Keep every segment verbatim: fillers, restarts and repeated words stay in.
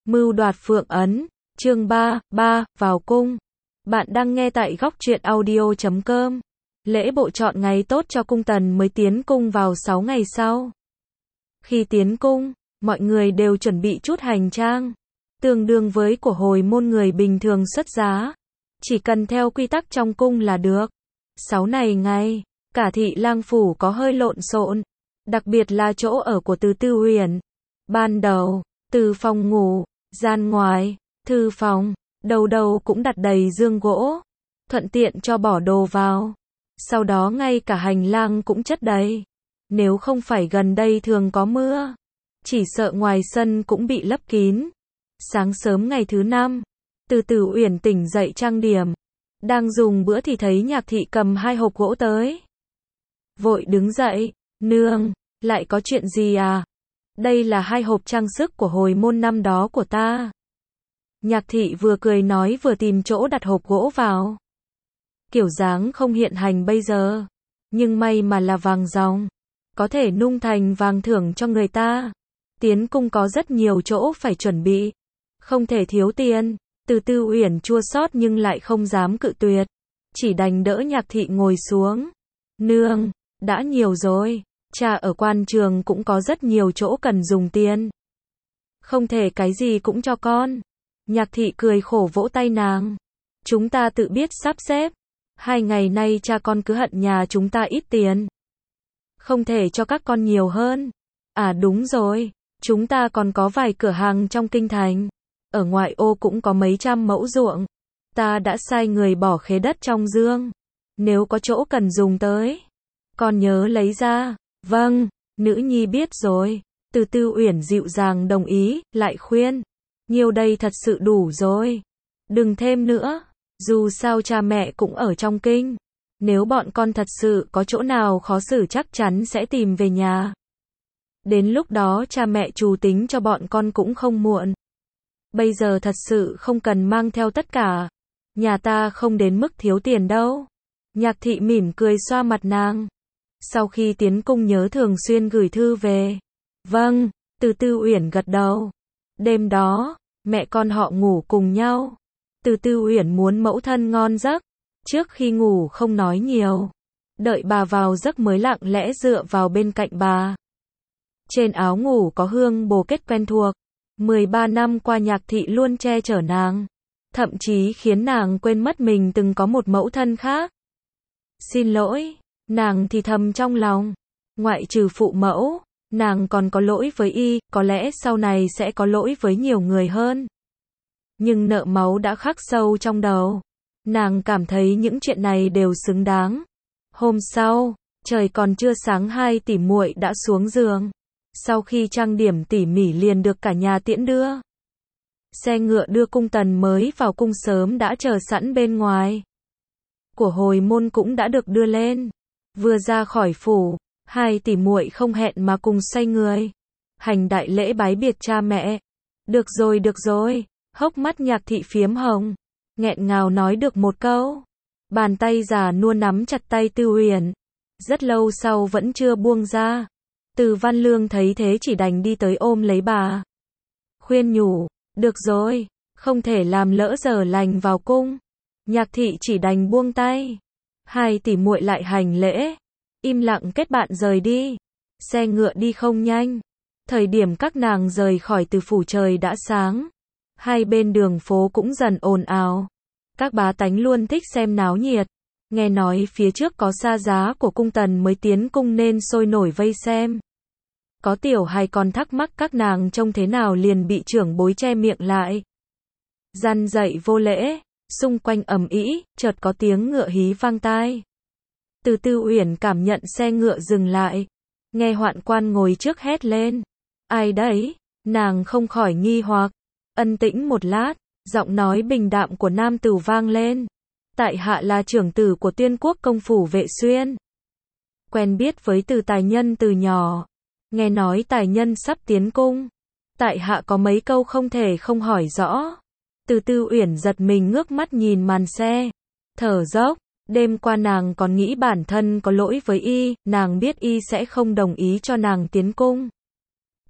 Mưu đoạt Phượng Ấn, chương ba, ba, vào cung. Bạn đang nghe tại góc truyện audio chấm com. Lễ bộ chọn ngày tốt cho cung tần mới tiến cung vào sáu ngày sau. Khi tiến cung, mọi người đều chuẩn bị chút hành trang, tương đương với của hồi môn người bình thường xuất giá. Chỉ cần theo quy tắc trong cung là được. Sáu này ngày, cả thị lang phủ có hơi lộn xộn, đặc biệt là chỗ ở của Từ Tư Uyển. Ban đầu, từ phòng ngủ, gian ngoài, thư phòng, đầu đầu cũng đặt đầy dương gỗ, thuận tiện cho bỏ đồ vào. Sau đó ngay cả hành lang cũng chất đầy. Nếu không phải gần đây thường có mưa, chỉ sợ ngoài sân cũng bị lấp kín. Sáng sớm ngày thứ năm, Từ Tư Uyển tỉnh dậy trang điểm, đang dùng bữa thì thấy Nhạc Thị cầm hai hộp gỗ tới. Vội đứng dậy, nương, lại có chuyện gì à? Đây là hai hộp trang sức của hồi môn năm đó của ta. Nhạc Thị vừa cười nói vừa tìm chỗ đặt hộp gỗ vào. Kiểu dáng không hiện hành bây giờ, nhưng may mà là vàng ròng, có thể nung thành vàng thưởng cho người ta. Tiến cung có rất nhiều chỗ phải chuẩn bị, không thể thiếu tiền. Từ Tư Uyển chua xót nhưng lại không dám cự tuyệt, chỉ đành đỡ Nhạc Thị ngồi xuống. Nương, đã nhiều rồi, cha ở quan trường cũng có rất nhiều chỗ cần dùng tiền, không thể cái gì cũng cho con. Nhạc Thị cười khổ vỗ tay nàng. Chúng ta tự biết sắp xếp. Hai ngày nay cha con cứ hận nhà chúng ta ít tiền, không thể cho các con nhiều hơn. À đúng rồi, chúng ta còn có vài cửa hàng trong kinh thành, ở ngoại ô cũng có mấy trăm mẫu ruộng. Ta đã sai người bỏ khế đất trong dương, nếu có chỗ cần dùng tới, con nhớ lấy ra. Vâng, nữ nhi biết rồi. Từ Tư Uyển dịu dàng đồng ý, lại khuyên, nhiều đây thật sự đủ rồi, đừng thêm nữa. Dù sao cha mẹ cũng ở trong kinh, nếu bọn con thật sự có chỗ nào khó xử chắc chắn sẽ tìm về nhà. Đến lúc đó cha mẹ trù tính cho bọn con cũng không muộn. Bây giờ thật sự không cần mang theo tất cả, nhà ta không đến mức thiếu tiền đâu. Nhạc Thị mỉm cười xoa mặt nàng. Sau khi tiến cung nhớ thường xuyên gửi thư về. Vâng, Từ Tư Uyển gật đầu. Đêm đó, mẹ con họ ngủ cùng nhau. Từ Tư Uyển muốn mẫu thân ngon giấc, trước khi ngủ không nói nhiều, đợi bà vào giấc mới lặng lẽ dựa vào bên cạnh bà. Trên áo ngủ có hương bồ kết quen thuộc, mười ba năm qua Nhạc Thị luôn che chở nàng, thậm chí khiến nàng quên mất mình từng có một mẫu thân khác. Xin lỗi, nàng thì thầm trong lòng, ngoại trừ phụ mẫu, nàng còn có lỗi với y, có lẽ sau này sẽ có lỗi với nhiều người hơn. Nhưng nợ máu đã khắc sâu trong đầu, nàng cảm thấy những chuyện này đều xứng đáng. Hôm sau, trời còn chưa sáng hai tỷ muội đã xuống giường. Sau khi trang điểm tỉ mỉ liền được cả nhà tiễn đưa. Xe ngựa đưa cung tần mới vào cung sớm đã chờ sẵn bên ngoài. Của hồi môn cũng đã được đưa lên. Vừa ra khỏi phủ, hai tỷ muội không hẹn mà cùng xoay người, hành đại lễ bái biệt cha mẹ. Được rồi được rồi. Hốc mắt Nhạc Thị phiếm hồng, nghẹn ngào nói được một câu. Bàn tay già nua nắm chặt tay Tư Uyển, rất lâu sau vẫn chưa buông ra. Từ Văn Lương thấy thế chỉ đành đi tới ôm lấy bà, khuyên nhủ, được rồi, không thể làm lỡ giờ lành vào cung. Nhạc Thị chỉ đành buông tay. Hai tỷ muội lại hành lễ, im lặng kết bạn rời đi. Xe ngựa đi không nhanh. Thời điểm các nàng rời khỏi Từ phủ trời đã sáng. Hai bên đường phố cũng dần ồn ào. Các bá tánh luôn thích xem náo nhiệt. Nghe nói phía trước có xa giá của cung tần mới tiến cung nên sôi nổi vây xem. Có tiểu hài còn thắc mắc các nàng trông thế nào liền bị trưởng bối che miệng lại, răn dạy vô lễ. Xung quanh ầm ĩ, chợt có tiếng ngựa hí vang tai. Từ Tư Uyển cảm nhận xe ngựa dừng lại, nghe hoạn quan ngồi trước hét lên, ai đấy? Nàng không khỏi nghi hoặc. Ân tĩnh một lát, giọng nói bình đạm của nam tử vang lên. Tại hạ là trưởng tử của Tuyên Quốc công phủ Vệ Xuyên. Quen biết với Từ tài nhân từ nhỏ. Nghe nói tài nhân sắp tiến cung. Tại hạ có mấy câu không thể không hỏi rõ. Từ Tư Uyển giật mình ngước mắt nhìn màn xe, thở dốc. Đêm qua nàng còn nghĩ bản thân có lỗi với y, nàng biết y sẽ không đồng ý cho nàng tiến cung.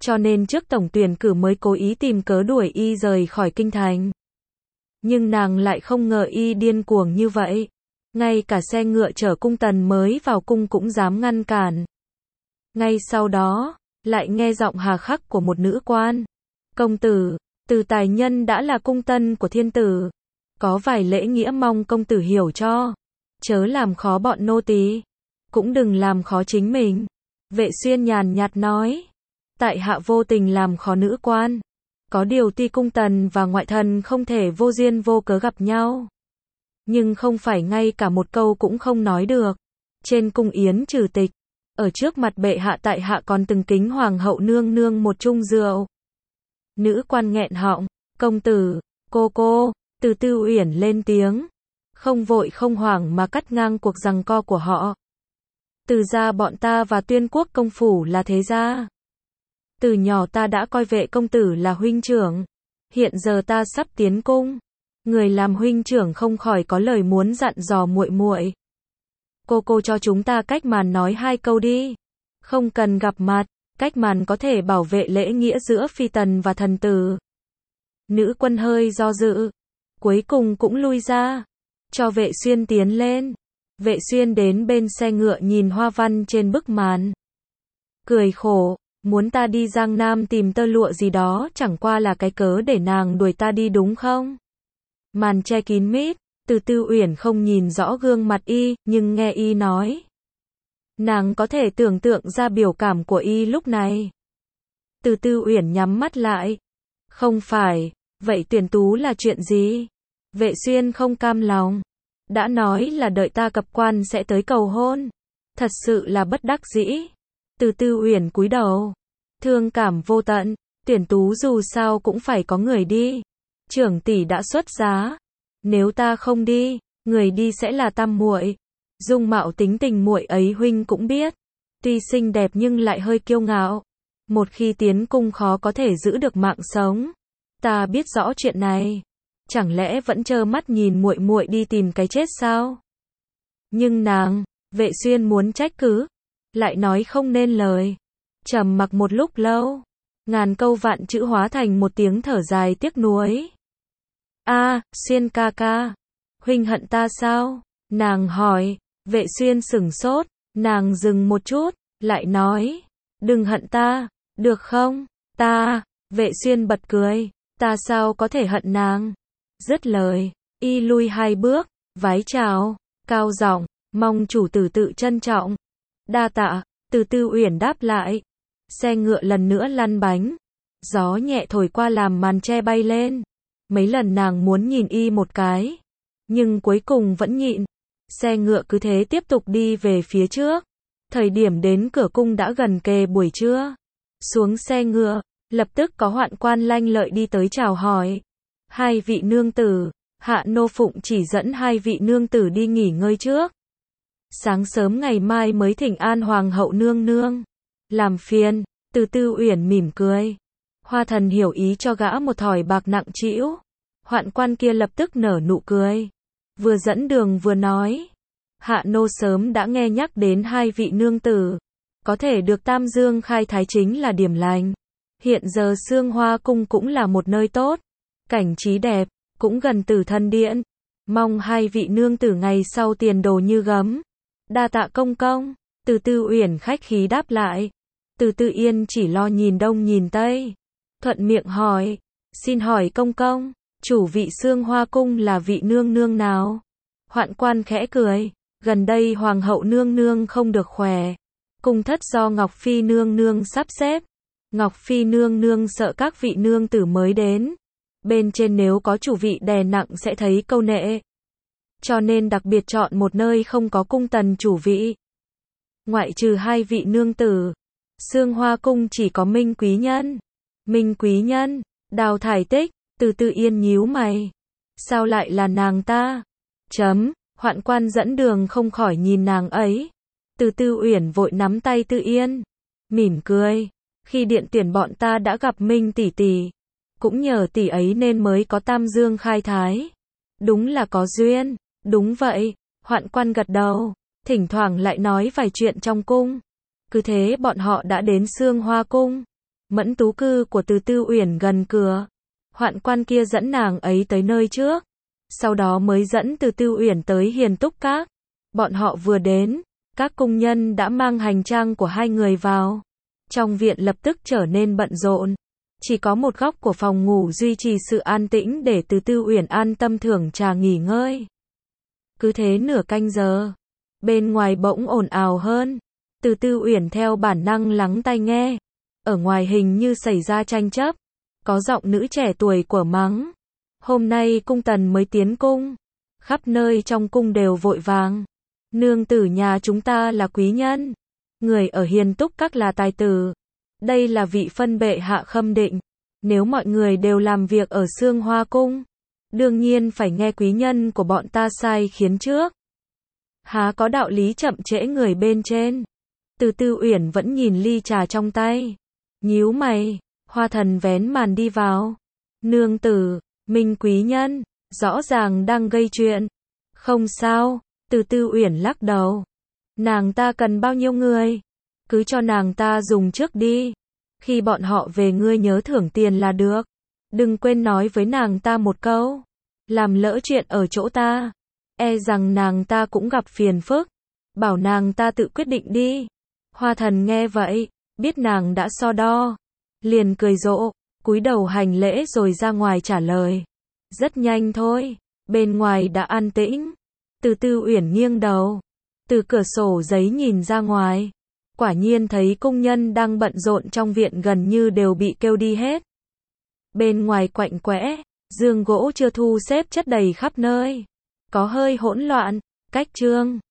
cho nên trước tổng tuyển cử mới cố ý tìm cớ đuổi y rời khỏi kinh thành. Nhưng nàng lại không ngờ y điên cuồng như vậy. Ngay cả xe ngựa chở cung tần mới vào cung cũng dám ngăn cản. Ngay sau đó, lại nghe giọng hà khắc của một nữ quan. Công tử, Từ Tài Nhân đã là cung tân của thiên tử. Có vài lễ nghĩa mong công tử hiểu cho. Chớ làm khó bọn nô tỳ, cũng đừng làm khó chính mình. Vệ Xuyên nhàn nhạt nói. Tại hạ vô tình làm khó nữ quan. Có điều tuy cung tần và ngoại thần không thể vô duyên vô cớ gặp nhau. Nhưng không phải ngay cả một câu cũng không nói được. Trên cung yến trừ tịch, ở trước mặt bệ hạ tại hạ còn từng kính hoàng hậu nương nương một chung rượu. Nữ quan nghẹn họng, công tử, cô cô, Từ Tư Uyển lên tiếng. Không vội không hoảng mà cắt ngang cuộc giằng co của họ. Từ gia bọn ta và Tuyên Quốc công phủ là thế gia. Từ nhỏ ta đã coi Vệ công tử là huynh trưởng. Hiện giờ ta sắp tiến cung. Người làm huynh trưởng không khỏi có lời muốn dặn dò muội muội. Cô cô cho chúng ta cách màn nói hai câu đi. Không cần gặp mặt, cách màn có thể bảo vệ lễ nghĩa giữa phi tần và thần tử. Nữ quân hơi do dự, cuối cùng cũng lui ra, cho Vệ Xuyên tiến lên. Vệ Xuyên đến bên xe ngựa nhìn hoa văn trên bức màn. Cười khổ, muốn ta đi Giang Nam tìm tơ lụa gì đó chẳng qua là cái cớ để nàng đuổi ta đi đúng không? Màn che kín mít, Từ Tư Uyển không nhìn rõ gương mặt y, nhưng nghe y nói. Nàng có thể tưởng tượng ra biểu cảm của y lúc này. Từ Tư Uyển nhắm mắt lại. Không phải, vậy tuyển tú là chuyện gì? Vệ Xuyên không cam lòng. Đã nói là đợi ta cập quan sẽ tới cầu hôn. Thật sự là bất đắc dĩ. Từ Tư Uyển cúi đầu. Thương cảm vô tận, tuyển tú dù sao cũng phải có người đi. Trưởng tỷ đã xuất giá. Nếu ta không đi, người đi sẽ là tam muội. Dung mạo tính tình muội ấy huynh cũng biết. Tuy xinh đẹp nhưng lại hơi kiêu ngạo. Một khi tiến cung khó có thể giữ được mạng sống. Ta biết rõ chuyện này. Chẳng lẽ vẫn trơ mắt nhìn muội muội đi tìm cái chết sao? Nhưng nàng, Vệ Xuyên muốn trách cứ, lại nói không nên lời. Trầm mặc một lúc lâu, ngàn câu vạn chữ hóa thành một tiếng thở dài tiếc nuối. A, Xuyên ca ca, huynh hận ta sao? Nàng hỏi. Vệ Xuyên sửng sốt, nàng dừng một chút, lại nói, đừng hận ta, được không? Ta, Vệ Xuyên bật cười, ta sao có thể hận nàng? Dứt lời, y lui hai bước, vái chào, cao giọng, mong chủ tử tự trân trọng. Đa tạ, Từ Tư Uyển đáp lại. Xe ngựa lần nữa lăn bánh, gió nhẹ thổi qua làm màn che bay lên. Mấy lần nàng muốn nhìn y một cái, nhưng cuối cùng vẫn nhịn. Xe ngựa cứ thế tiếp tục đi về phía trước. Thời điểm đến cửa cung đã gần kề buổi trưa. Xuống xe ngựa, lập tức có hoạn quan lanh lợi đi tới chào hỏi. Hai vị nương tử, hạ nô phụng chỉ dẫn hai vị nương tử đi nghỉ ngơi trước. Sáng sớm ngày mai mới thỉnh an hoàng hậu nương nương. Làm phiền, Từ Tư Uyển mỉm cười. Hoa thần hiểu ý cho gã một thỏi bạc nặng trĩu. Hoạn quan kia lập tức nở nụ cười. Vừa dẫn đường vừa nói. Hạ nô sớm đã nghe nhắc đến hai vị nương tử. Có thể được Tam Dương khai thái chính là điểm lành. Hiện giờ Sương Hoa Cung cũng là một nơi tốt. Cảnh trí đẹp, cũng gần Tử Thần Điện. Mong hai vị nương tử ngày sau tiền đồ như gấm. Đa tạ công công. Từ Tư Uyển khách khí đáp lại. Từ Tư Yên chỉ lo nhìn đông nhìn tây. Thuận miệng hỏi. Xin hỏi công công, chủ vị Sương Hoa Cung là vị nương nương nào? Hoạn quan khẽ cười. Gần đây hoàng hậu nương nương không được khỏe. Cung thất do Ngọc Phi nương nương sắp xếp. Ngọc Phi nương nương sợ các vị nương tử mới đến. Bên trên nếu có chủ vị đè nặng sẽ thấy câu nệ. Cho nên đặc biệt chọn một nơi không có cung tần chủ vị. Ngoại trừ hai vị nương tử, Sương Hoa Cung chỉ có Minh Quý Nhân. Minh Quý Nhân, Đào Thải Tích. Từ Tư Yên nhíu mày. Sao lại là nàng ta? Chấm, hoạn quan dẫn đường không khỏi nhìn nàng ấy. Từ Tư Uyển vội nắm tay Tư Yên, mỉm cười. Khi điện tuyển bọn ta đã gặp Minh tỷ tỷ, cũng nhờ tỷ ấy nên mới có Tam Dương khai thái. Đúng là có duyên. Đúng vậy, hoạn quan gật đầu, thỉnh thoảng lại nói vài chuyện trong cung. Cứ thế bọn họ đã đến Sương Hoa Cung. Mẫn tú cư của Từ Tư Uyển gần cửa. Hoạn quan kia dẫn nàng ấy tới nơi trước, sau đó mới dẫn Từ Tư Uyển tới Hiền Túc Các. Bọn họ vừa đến, các cung nhân đã mang hành trang của hai người vào. Trong viện lập tức trở nên bận rộn. Chỉ có một góc của phòng ngủ duy trì sự an tĩnh để Từ Tư Uyển an tâm thưởng trà nghỉ ngơi. Cứ thế nửa canh giờ, bên ngoài bỗng ồn ào hơn. Từ Tư Uyển theo bản năng lắng tai nghe. Ở ngoài hình như xảy ra tranh chấp. Có giọng nữ trẻ tuổi của mắng. Hôm nay cung tần mới tiến cung. Khắp nơi trong cung đều vội vàng. Nương tử nhà chúng ta là quý nhân. Người ở Hiền Túc Các là tài tử. Đây là vị phân bệ hạ khâm định. Nếu mọi người đều làm việc ở Sương Hoa Cung, đương nhiên phải nghe quý nhân của bọn ta sai khiến trước. Há có đạo lý chậm trễ người bên trên. Từ Tư Uyển vẫn nhìn ly trà trong tay. Nhíu mày, Hoa Thần vén màn đi vào. Nương tử, Minh quý nhân, rõ ràng đang gây chuyện. Không sao, Từ Tư Uyển lắc đầu. Nàng ta cần bao nhiêu người? Cứ cho nàng ta dùng trước đi. Khi bọn họ về ngươi nhớ thưởng tiền là được. Đừng quên nói với nàng ta một câu. Làm lỡ chuyện ở chỗ ta, e rằng nàng ta cũng gặp phiền phức. Bảo nàng ta tự quyết định đi. Hoa Thần nghe vậy, biết nàng đã so đo, liền cười rộ, cúi đầu hành lễ rồi ra ngoài trả lời. Rất nhanh thôi, bên ngoài đã an tĩnh. Từ Tư Uyển nghiêng đầu, từ cửa sổ giấy nhìn ra ngoài. Quả nhiên thấy cung nhân đang bận rộn trong viện gần như đều bị kêu đi hết. Bên ngoài quạnh quẽ, giường gỗ chưa thu xếp chất đầy khắp nơi. Có hơi hỗn loạn, cách chương.